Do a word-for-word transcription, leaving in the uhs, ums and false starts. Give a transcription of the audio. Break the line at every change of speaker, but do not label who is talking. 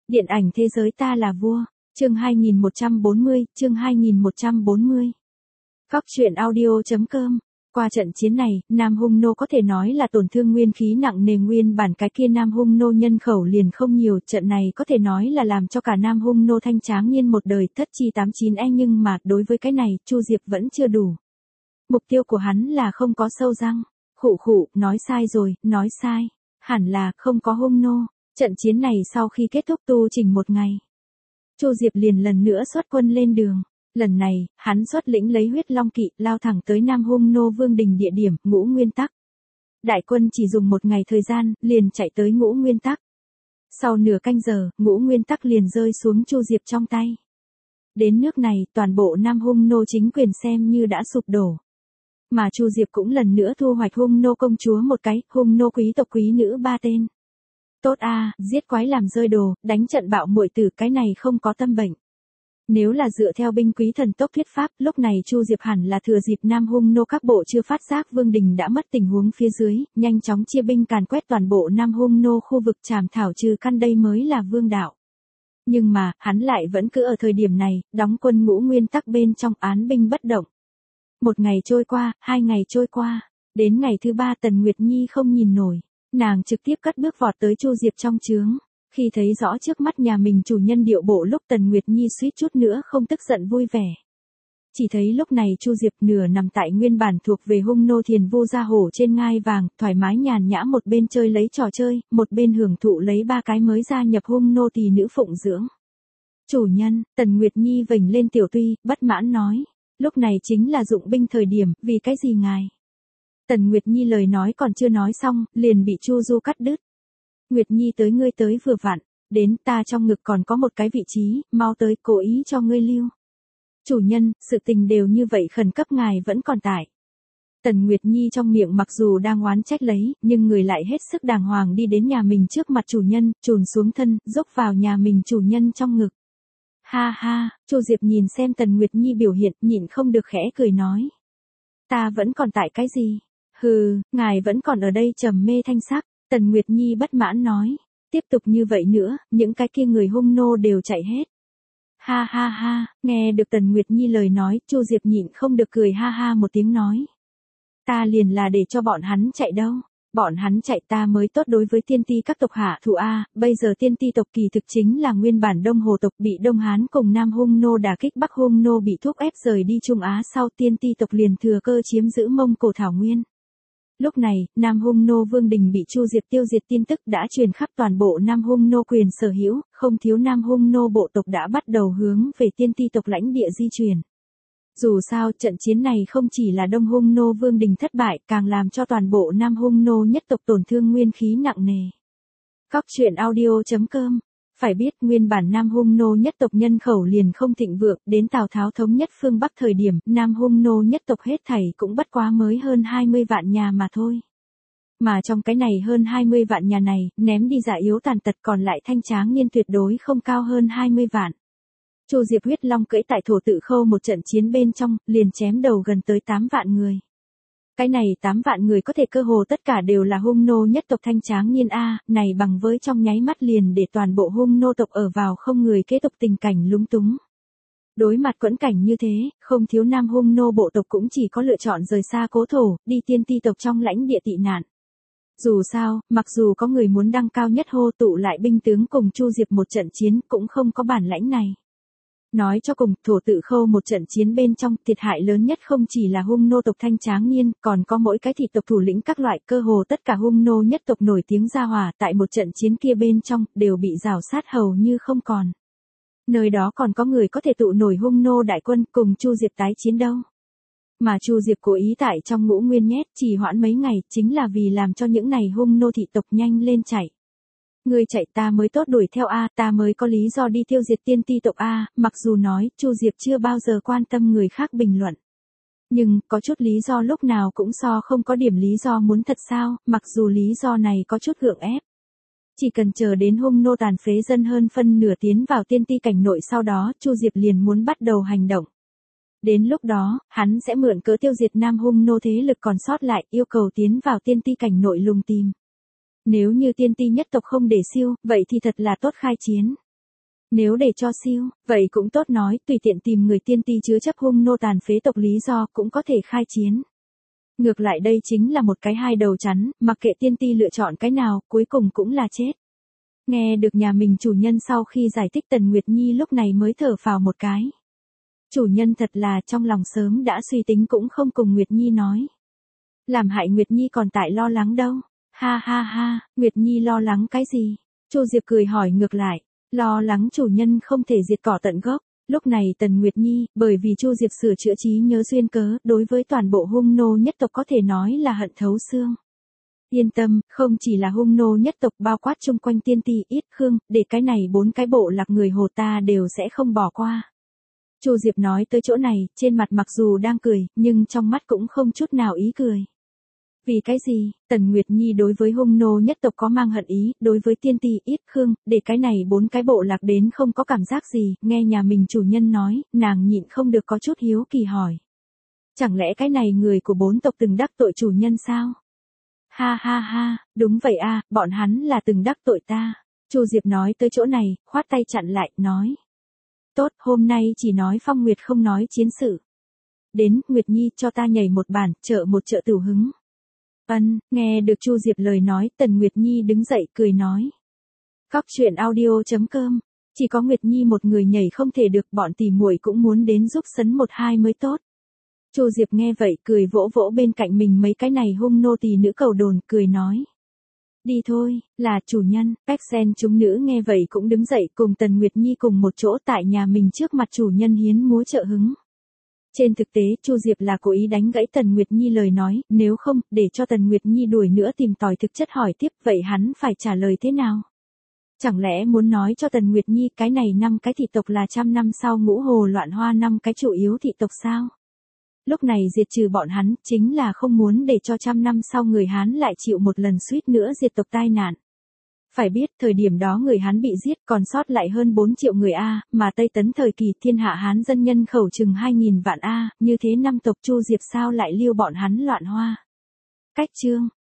Điện ảnh thế giới ta là vua, chương hai nghìn một trăm bốn mươi, chương hai nghìn một trăm bốn mươi. Góc truyện audio chấm com. Qua trận chiến này, Nam Hung Nô có thể nói là tổn thương nguyên khí nặng nề, nguyên bản cái kia Nam Hung Nô nhân khẩu liền không nhiều, trận này có thể nói là làm cho cả Nam Hung Nô thanh tráng niên một đời thất chi tám chín e, nhưng mà đối với cái này, Chu Diệp vẫn chưa đủ. Mục tiêu của hắn là không có sâu răng. Khụ khụ, nói sai rồi, nói sai. Hẳn là không có Hung Nô. Trận chiến này sau khi kết thúc tu chỉnh một ngày, Chu Diệp liền lần nữa xuất quân lên đường. Lần này, hắn xuất lĩnh lấy huyết long kỵ, lao thẳng tới Nam Hung Nô Vương Đình địa điểm, Ngũ Nguyên Tắc. Đại quân chỉ dùng một ngày thời gian, liền chạy tới Ngũ Nguyên Tắc. Sau nửa canh giờ, Ngũ Nguyên Tắc liền rơi xuống Chu Diệp trong tay. Đến nước này, toàn bộ Nam Hung Nô chính quyền xem như đã sụp đổ. Mà Chu Diệp cũng lần nữa thu hoạch Hung Nô công chúa một cái, Hung Nô quý tộc quý nữ ba tên. Tốt a, giết quái làm rơi đồ, đánh trận bạo muội tử, cái này không có tâm bệnh. Nếu là dựa theo binh quý thần tốc thuyết pháp, lúc này Chu Diệp hẳn là thừa dịp Nam Hung Nô các bộ chưa phát giác Vương Đình đã mất tình huống phía dưới, nhanh chóng chia binh càn quét toàn bộ Nam Hung Nô khu vực trảm thảo trừ căn, đây mới là vương đạo. Nhưng mà, hắn lại vẫn cứ ở thời điểm này, đóng quân Ngũ Nguyên Tắc bên trong, án binh bất động. Một ngày trôi qua, hai ngày trôi qua, đến ngày thứ ba Tần Nguyệt Nhi không nhìn nổi. Nàng trực tiếp cất bước vọt tới Chu Diệp trong trướng. Khi thấy rõ trước mắt nhà mình chủ nhân điệu bộ lúc Tần Nguyệt Nhi suýt chút nữa không tức giận vui vẻ. Chỉ thấy lúc này Chu Diệp nửa nằm tại nguyên bản thuộc về Hung Nô Thiền Vu Gia Hổ trên ngai vàng, thoải mái nhàn nhã một bên chơi lấy trò chơi, một bên hưởng thụ lấy ba cái mới gia nhập Hung Nô tỳ nữ phụng dưỡng. Chủ nhân, Tần Nguyệt Nhi vểnh lên tiểu tuy, bất mãn nói. Lúc này chính là dụng binh thời điểm, vì cái gì ngài? Tần Nguyệt Nhi lời nói còn chưa nói xong, liền bị Chu Du cắt đứt. Nguyệt Nhi tới ngươi tới vừa vặn, đến ta trong ngực còn có một cái vị trí, mau tới, cố ý cho ngươi lưu. Chủ nhân, sự tình đều như vậy khẩn cấp ngài vẫn còn tại. Tần Nguyệt Nhi trong miệng mặc dù đang oán trách lấy, nhưng người lại hết sức đàng hoàng đi đến nhà mình trước mặt chủ nhân, chùn xuống thân, dốc vào nhà mình chủ nhân trong ngực. Ha ha, Chu Diệp nhìn xem Tần Nguyệt Nhi biểu hiện, nhịn không được khẽ cười nói. Ta vẫn còn tại cái gì? Hừ, ngài vẫn còn ở đây trầm mê thanh sắc. Tần Nguyệt Nhi bất mãn nói. Tiếp tục như vậy nữa, những cái kia người Hung Nô đều chạy hết. Ha ha ha, nghe được Tần Nguyệt Nhi lời nói, Chu Diệp nhịn không được cười ha ha một tiếng nói. Ta liền là để cho bọn hắn chạy đâu. Bọn hắn chạy ta mới tốt đối với tiên ti các tộc hạ thủ A, bây giờ tiên ti tộc kỳ thực chính là nguyên bản Đông Hồ tộc bị Đông Hán cùng Nam Hung Nô đả kích, Bắc Hung Nô bị thúc ép rời đi Trung Á, sau tiên ti tộc liền thừa cơ chiếm giữ Mông Cổ thảo nguyên. Lúc này, Nam Hung Nô Vương Đình bị Chu Diệp tiêu diệt tin tức đã truyền khắp toàn bộ Nam Hung Nô quyền sở hữu, không thiếu Nam Hung Nô bộ tộc đã bắt đầu hướng về tiên ti tộc lãnh địa di chuyển. Dù sao, trận chiến này không chỉ là Đông Hung Nô Vương Đình thất bại, càng làm cho toàn bộ Nam Hung Nô nhất tộc tổn thương nguyên khí nặng nề. Góc truyện audio chấm com. Phải biết nguyên bản Nam Hung Nô nhất tộc nhân khẩu liền không thịnh vượng, đến Tào Tháo thống nhất phương Bắc thời điểm, Nam Hung Nô nhất tộc hết thảy cũng bất quá mới hơn hai mươi vạn nhà mà thôi. Mà trong cái này hơn hai mươi vạn nhà này, ném đi già yếu tàn tật còn lại thanh tráng niên tuyệt đối không cao hơn hai mươi vạn. Chu Diệp huyết long cưỡi tại Thổ Tự Khâu một trận chiến bên trong, liền chém đầu gần tới tám vạn người. Cái này tám vạn người có thể cơ hồ tất cả đều là Hung Nô nhất tộc thanh tráng niên A, này bằng với trong nháy mắt liền để toàn bộ Hung Nô tộc ở vào không người kế tục tình cảnh lúng túng. Đối mặt quẫn cảnh như thế, không thiếu Nam Hung Nô bộ tộc cũng chỉ có lựa chọn rời xa cố thổ, đi tiên ti tộc trong lãnh địa tị nạn. Dù sao, mặc dù có người muốn đăng cao nhất hô tụ lại binh tướng cùng Chu Diệp một trận chiến cũng không có bản lãnh này. Nói cho cùng, Thổ Tự Khâu một trận chiến bên trong, thiệt hại lớn nhất không chỉ là Hung Nô tộc thanh tráng niên, còn có mỗi cái thị tộc thủ lĩnh các loại, cơ hồ tất cả Hung Nô nhất tộc nổi tiếng gia hỏa tại một trận chiến kia bên trong, đều bị rào sát hầu như không còn. Nơi đó còn có người có thể tụ nổi Hung Nô đại quân cùng Chu Diệp tái chiến đâu. Mà Chu Diệp cố ý tại trong Ngũ Nguyên nhét trì hoãn mấy ngày, chính là vì làm cho những này Hung Nô thị tộc nhanh lên chạy. Ngươi chạy ta mới tốt đuổi theo A, ta mới có lý do đi tiêu diệt tiên ti tộc A, mặc dù nói, Chu Diệp chưa bao giờ quan tâm người khác bình luận. Nhưng, có chút lý do lúc nào cũng so không có điểm lý do muốn thật sao, mặc dù lý do này có chút gượng ép. Chỉ cần chờ đến Hung Nô tàn phế dân hơn phân nửa tiến vào tiên ti cảnh nội, sau đó, Chu Diệp liền muốn bắt đầu hành động. Đến lúc đó, hắn sẽ mượn cớ tiêu diệt Nam Hung Nô thế lực còn sót lại, yêu cầu tiến vào tiên ti cảnh nội lùng tìm. Nếu như tiên ti nhất tộc không để siêu, vậy thì thật là tốt khai chiến. Nếu để cho siêu, vậy cũng tốt nói, tùy tiện tìm người tiên ti chứa chấp hung nô tàn phế tộc lý do cũng có thể khai chiến. Ngược lại đây chính là một cái hai đầu chắn, mặc kệ tiên ti lựa chọn cái nào, cuối cùng cũng là chết. Nghe được nhà mình chủ nhân sau khi giải thích Tần Nguyệt Nhi lúc này mới thở phào một cái. Chủ nhân thật là trong lòng sớm đã suy tính cũng không cùng Nguyệt Nhi nói. Làm hại Nguyệt Nhi còn tại lo lắng đâu. Ha ha ha, Nguyệt Nhi lo lắng cái gì? Chu Diệp cười hỏi ngược lại, lo lắng chủ nhân không thể diệt cỏ tận gốc. Lúc này Tần Nguyệt Nhi, bởi vì Chu Diệp sửa chữa trí nhớ duyên cớ, đối với toàn bộ hung nô nhất tộc có thể nói là hận thấu xương. Yên tâm, không chỉ là hung nô nhất tộc bao quát chung quanh tiên ti ít khương, để cái này bốn cái bộ lạc người hồ ta đều sẽ không bỏ qua. Chu Diệp nói tới chỗ này, trên mặt mặc dù đang cười, nhưng trong mắt cũng không chút nào ý cười. Vì cái gì, Tần Nguyệt Nhi đối với hung nô nhất tộc có mang hận ý, đối với tiên ti ít khương, để cái này bốn cái bộ lạc đến không có cảm giác gì, nghe nhà mình chủ nhân nói, nàng nhịn không được có chút hiếu kỳ hỏi. Chẳng lẽ cái này người của bốn tộc từng đắc tội chủ nhân sao? Ha ha ha, đúng vậy a, bọn hắn là từng đắc tội ta. Chu Diệp nói tới chỗ này, khoát tay chặn lại, nói. Tốt, hôm nay chỉ nói Phong Nguyệt không nói chiến sự. Đến, Nguyệt Nhi cho ta nhảy một bản, trợ một trợ tửu hứng. Ân, nghe được Chu Diệp lời nói, Tần Nguyệt Nhi đứng dậy cười nói. Cóc truyện audio chấm com, chỉ có Nguyệt Nhi một người nhảy không thể được, bọn tỉ muội cũng muốn đến giúp sấn một hai mới tốt. Chu Diệp nghe vậy cười vỗ vỗ bên cạnh mình mấy cái này hung nô tỳ nữ cầu đồn, cười nói. Đi thôi, là chủ nhân. Pexen chúng nữ nghe vậy cũng đứng dậy cùng Tần Nguyệt Nhi cùng một chỗ tại nhà mình trước mặt chủ nhân hiến múa trợ hứng. Trên thực tế, Chu Diệp là cố ý đánh gãy Tần Nguyệt Nhi lời nói, nếu không, để cho Tần Nguyệt Nhi đuổi nữa tìm tòi thực chất hỏi tiếp, vậy hắn phải trả lời thế nào? Chẳng lẽ muốn nói cho Tần Nguyệt Nhi cái này năm cái thị tộc là trăm năm sau ngũ hồ loạn hoa năm cái chủ yếu thị tộc sao? Lúc này diệt trừ bọn hắn, chính là không muốn để cho trăm năm sau người Hán lại chịu một lần suýt nữa diệt tộc tai nạn. Phải biết, thời điểm đó người Hán bị giết còn sót lại hơn bốn triệu người A, mà Tây Tấn thời kỳ thiên hạ Hán dân nhân khẩu chừng hai nghìn vạn A, như thế năm tộc Chu Diệp sao lại lưu bọn hắn loạn hoa. Cách chương.